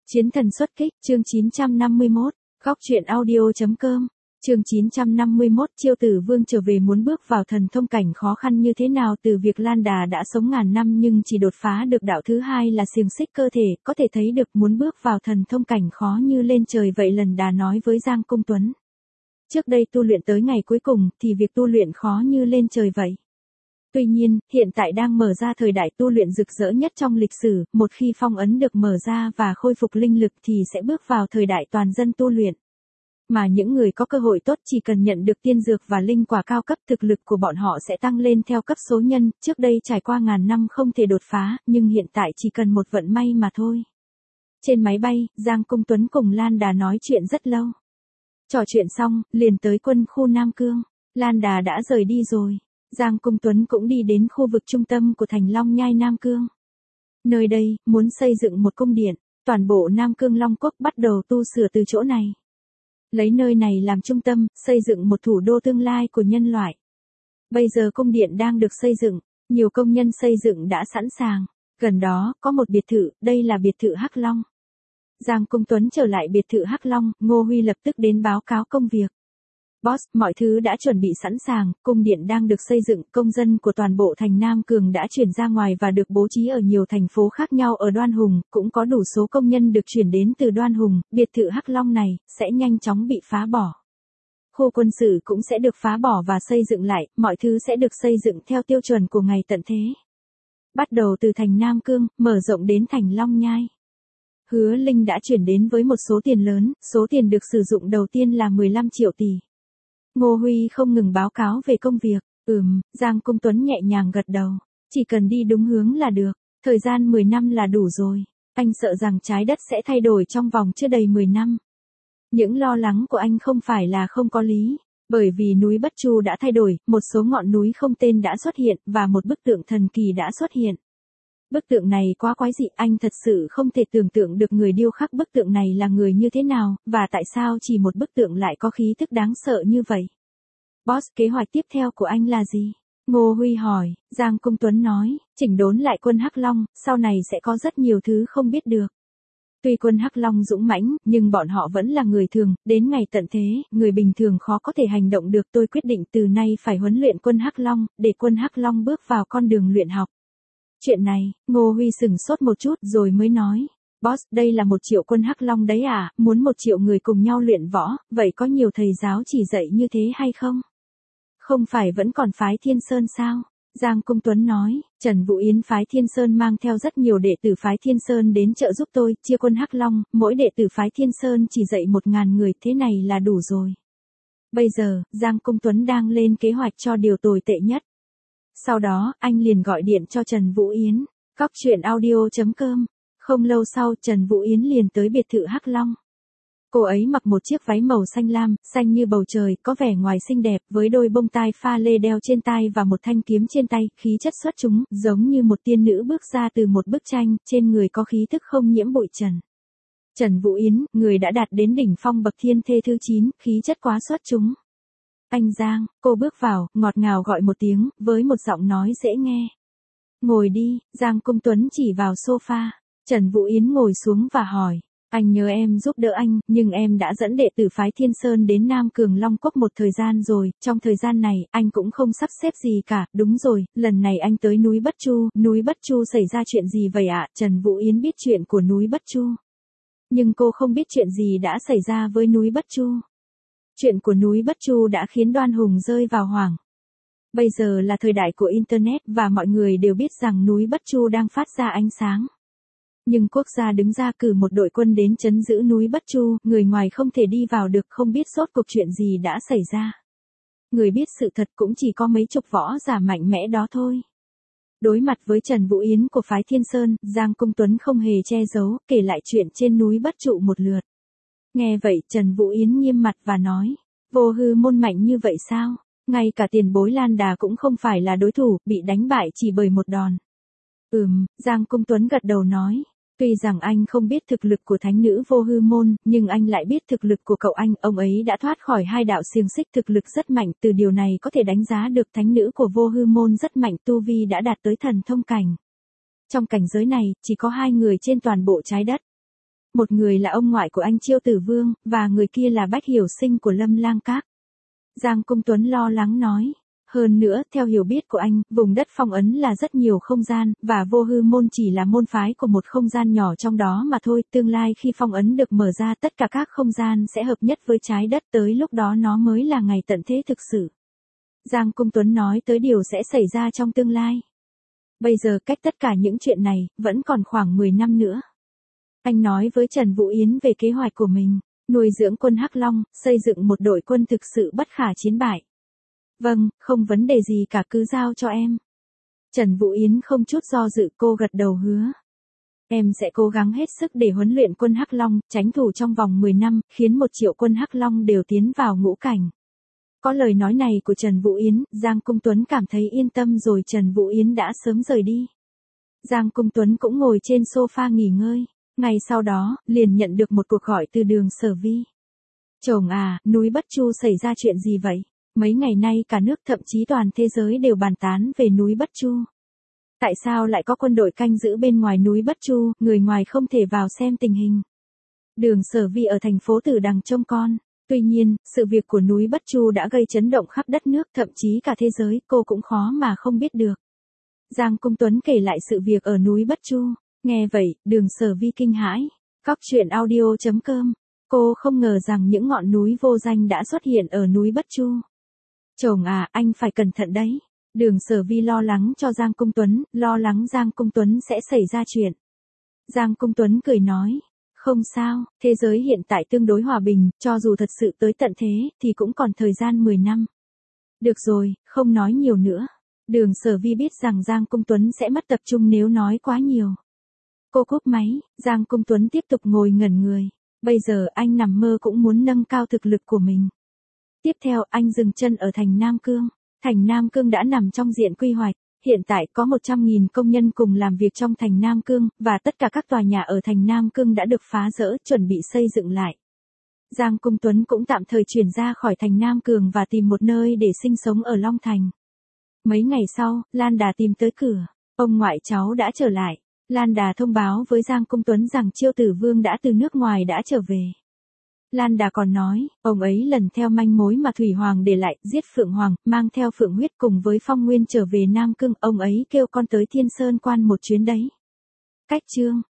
Chiến thần xuất kích, chương 951, góc truyện audio.com, chương 951 Chiêu Tử Vương trở về muốn bước vào thần thông cảnh khó khăn như thế nào. Từ việc Lan Đà đã sống ngàn năm nhưng chỉ đột phá được đạo thứ hai là xiềng xích cơ thể, có thể thấy được muốn bước vào thần thông cảnh khó như lên trời vậy. Lần Đà nói với Giang Công Tuấn. Trước đây tu luyện tới ngày cuối cùng thì việc tu luyện khó như lên trời vậy. Tuy nhiên, hiện tại đang mở ra thời đại tu luyện rực rỡ nhất trong lịch sử, một khi phong ấn được mở ra và khôi phục linh lực thì sẽ bước vào thời đại toàn dân tu luyện. Mà những người có cơ hội tốt chỉ cần nhận được tiên dược và linh quả cao cấp, thực lực của bọn họ sẽ tăng lên theo cấp số nhân. Trước đây trải qua ngàn năm không thể đột phá, nhưng hiện tại chỉ cần một vận may mà thôi. Trên máy bay, Giang Công Tuấn cùng Lan Đà nói chuyện rất lâu. Trò chuyện xong, liền tới quân khu Nam Cương. Lan Đà đã rời đi rồi. Giang Công Tuấn cũng đi đến khu vực trung tâm của thành Long Nhai Nam Cương. Nơi đây, muốn xây dựng một cung điện, toàn bộ Nam Cương Long Quốc bắt đầu tu sửa từ chỗ này. Lấy nơi này làm trung tâm, xây dựng một thủ đô tương lai của nhân loại. Bây giờ cung điện đang được xây dựng, nhiều công nhân xây dựng đã sẵn sàng. Gần đó, có một biệt thự, đây là biệt thự Hắc Long. Giang Công Tuấn trở lại biệt thự Hắc Long, Ngô Huy lập tức đến báo cáo công việc. Boss, mọi thứ đã chuẩn bị sẵn sàng, cung điện đang được xây dựng, công dân của toàn bộ thành Nam Cường đã chuyển ra ngoài và được bố trí ở nhiều thành phố khác nhau ở Đoan Hùng, cũng có đủ số công nhân được chuyển đến từ Đoan Hùng. Biệt thự Hắc Long này sẽ nhanh chóng bị phá bỏ. Khu quân sự cũng sẽ được phá bỏ và xây dựng lại, mọi thứ sẽ được xây dựng theo tiêu chuẩn của ngày tận thế. Bắt đầu từ thành Nam Cương, mở rộng đến thành Long Nhai. Hứa Linh đã chuyển đến với một số tiền lớn, số tiền được sử dụng đầu tiên là 15 triệu tỷ. Ngô Huy không ngừng báo cáo về công việc. Giang Công Tuấn nhẹ nhàng gật đầu. Chỉ cần đi đúng hướng là được. Thời gian 10 năm là đủ rồi. Anh sợ rằng trái đất sẽ thay đổi trong vòng chưa đầy 10 năm. Những lo lắng của anh không phải là không có lý. Bởi vì núi Bất Chu đã thay đổi, một số ngọn núi không tên đã xuất hiện, và một bức tượng thần kỳ đã xuất hiện. Bức tượng này quá quái dị, anh thật sự không thể tưởng tượng được người điêu khắc bức tượng này là người như thế nào, và tại sao chỉ một bức tượng lại có khí tức đáng sợ như vậy. Boss, kế hoạch tiếp theo của anh là gì? Ngô Huy hỏi. Giang Công Tuấn nói, chỉnh đốn lại quân Hắc Long, sau này sẽ có rất nhiều thứ không biết được. Tuy quân Hắc Long dũng mãnh, nhưng bọn họ vẫn là người thường, đến ngày tận thế, người bình thường khó có thể hành động được. Tôi quyết định từ nay phải huấn luyện quân Hắc Long, để quân Hắc Long bước vào con đường luyện học. Chuyện này, Ngô Huy sửng sốt một chút rồi mới nói. Boss, đây là 1 triệu quân Hắc Long đấy à, muốn 1 triệu người cùng nhau luyện võ, vậy có nhiều thầy giáo chỉ dạy như thế hay không? Không phải vẫn còn phái Thiên Sơn sao? Giang Công Tuấn nói, Trần Vũ Yến phái Thiên Sơn mang theo rất nhiều đệ tử phái Thiên Sơn đến trợ giúp tôi, chia quân Hắc Long, mỗi đệ tử phái Thiên Sơn chỉ dạy 1000 người, thế này là đủ rồi. Bây giờ, Giang Công Tuấn đang lên kế hoạch cho điều tồi tệ nhất. Sau đó, anh liền gọi điện cho Trần Vũ Yến. Góc truyện audio.com. Không lâu sau, Trần Vũ Yến liền tới biệt thự Hắc Long. Cô ấy mặc một chiếc váy màu xanh lam, xanh như bầu trời, có vẻ ngoài xinh đẹp, với đôi bông tai pha lê đeo trên tai và một thanh kiếm trên tay, khí chất xuất chúng, giống như một tiên nữ bước ra từ một bức tranh, trên người có khí tức không nhiễm bụi trần. Trần Vũ Yến, người đã đạt đến đỉnh phong bậc thiên thê thứ 9, khí chất quá xuất chúng. Anh Giang, cô bước vào, ngọt ngào gọi một tiếng, với một giọng nói dễ nghe. Ngồi đi, Giang Công Tuấn chỉ vào sofa. Trần Vũ Yến ngồi xuống và hỏi. Anh nhớ em giúp đỡ anh, nhưng em đã dẫn đệ tử phái Thiên Sơn đến Nam Cường Long Quốc một thời gian rồi, trong thời gian này, anh cũng không sắp xếp gì cả. Đúng rồi, lần này anh tới núi Bất Chu xảy ra chuyện gì vậy ạ? Trần Vũ Yến biết chuyện của núi Bất Chu. Nhưng cô không biết chuyện gì đã xảy ra với núi Bất Chu. Chuyện của núi Bất Chu đã khiến Đoan Hùng rơi vào hoảng. Bây giờ là thời đại của Internet và mọi người đều biết rằng núi Bất Chu đang phát ra ánh sáng. Nhưng quốc gia đứng ra cử một đội quân đến trấn giữ núi Bất Chu, người ngoài không thể đi vào được, không biết rốt cuộc chuyện gì đã xảy ra. Người biết sự thật cũng chỉ có mấy chục võ giả mạnh mẽ đó thôi. Đối mặt với Trần Vũ Yến của phái Thiên Sơn, Giang Công Tuấn không hề che giấu, kể lại chuyện trên núi Bất Chu một lượt. Nghe vậy, Trần Vũ Yến nghiêm mặt và nói, Vô Hư môn mạnh như vậy sao? Ngay cả tiền bối Lan Đà cũng không phải là đối thủ, bị đánh bại chỉ bởi một đòn. Giang Công Tuấn gật đầu nói, tuy rằng anh không biết thực lực của thánh nữ Vô Hư môn, nhưng anh lại biết thực lực của cậu anh, ông ấy đã thoát khỏi 2 đạo xiềng xích, thực lực rất mạnh, từ điều này có thể đánh giá được thánh nữ của Vô Hư môn rất mạnh, tu vi đã đạt tới thần thông cảnh. Trong cảnh giới này, chỉ có 2 người trên toàn bộ trái đất. một người là ông ngoại của anh Chiêu Tử Vương, và người kia là Bách Hiểu Sinh của Lâm Lang Các. Giang Cung Tuấn lo lắng nói. Hơn nữa, theo hiểu biết của anh, vùng đất phong ấn là rất nhiều không gian, và Vô Hư Môn chỉ là môn phái của một không gian nhỏ trong đó mà thôi. Tương lai khi phong ấn được mở ra, tất cả các không gian sẽ hợp nhất với trái đất, tới lúc đó nó mới là ngày tận thế thực sự. Giang Cung Tuấn nói tới điều sẽ xảy ra trong tương lai. Bây giờ cách tất cả những chuyện này, vẫn còn khoảng 10 năm nữa. Anh nói với Trần Vũ Yến về kế hoạch của mình, nuôi dưỡng quân Hắc Long, xây dựng một đội quân thực sự bất khả chiến bại. Vâng, không vấn đề gì cả, cứ giao cho em. Trần Vũ Yến không chút do dự, cô gật đầu hứa. Em sẽ cố gắng hết sức để huấn luyện quân Hắc Long, tránh thủ trong vòng 10 năm, khiến 1 triệu quân Hắc Long đều tiến vào ngũ cảnh. Có lời nói này của Trần Vũ Yến, Giang Cung Tuấn cảm thấy yên tâm rồi. Trần Vũ Yến đã sớm rời đi. Giang Cung Tuấn cũng ngồi trên sofa nghỉ ngơi. Ngày sau đó, liền nhận được một cuộc gọi từ Đường Sở Vi. Chồng à, núi Bất Chu xảy ra chuyện gì vậy? Mấy ngày nay cả nước, thậm chí toàn thế giới đều bàn tán về núi Bất Chu. Tại sao lại có quân đội canh giữ bên ngoài núi Bất Chu, người ngoài không thể vào xem tình hình? Đường Sở Vi ở thành phố Tử Đằng trông con. Tuy nhiên, sự việc của núi Bất Chu đã gây chấn động khắp đất nước, thậm chí cả thế giới, cô cũng khó mà không biết được. Giang Cung Tuấn kể lại sự việc ở núi Bất Chu. Nghe vậy, Đường Sở Vi kinh hãi. Cóc truyện audio.com. Cô không ngờ rằng những ngọn núi vô danh đã xuất hiện ở núi Bất Chu. Chồng à, anh phải cẩn thận đấy. Đường Sở Vi lo lắng cho Giang Cung Tuấn, lo lắng Giang Cung Tuấn sẽ xảy ra chuyện. Giang Cung Tuấn cười nói. Không sao, thế giới hiện tại tương đối hòa bình, cho dù thật sự tới tận thế, thì cũng còn thời gian 10 năm. Được rồi, không nói nhiều nữa. Đường Sở Vi biết rằng Giang Cung Tuấn sẽ mất tập trung nếu nói quá nhiều. Cô cúp máy, Giang Cung Tuấn tiếp tục ngồi ngẩn người. Bây giờ anh nằm mơ cũng muốn nâng cao thực lực của mình. Tiếp theo anh dừng chân ở thành Nam Cương. Thành Nam Cương đã nằm trong diện quy hoạch. Hiện tại có 100.000 công nhân cùng làm việc trong thành Nam Cương, và tất cả các tòa nhà ở thành Nam Cương đã được phá dỡ, chuẩn bị xây dựng lại. Giang Cung Tuấn cũng tạm thời chuyển ra khỏi thành Nam Cương và tìm một nơi để sinh sống ở Long Thành. Mấy ngày sau, Lan Đà tìm tới cửa. Ông ngoại cháu đã trở lại. Lan Đà thông báo với Giang Cung Tuấn rằng Chiêu Tử Vương đã từ nước ngoài đã trở về. Lan Đà còn nói, ông ấy lần theo manh mối mà Thủy Hoàng để lại, giết Phượng Hoàng, mang theo Phượng huyết cùng với Phong Nguyên trở về Nam Cương, ông ấy kêu con tới Thiên Sơn Quan một chuyến đấy. Cách chương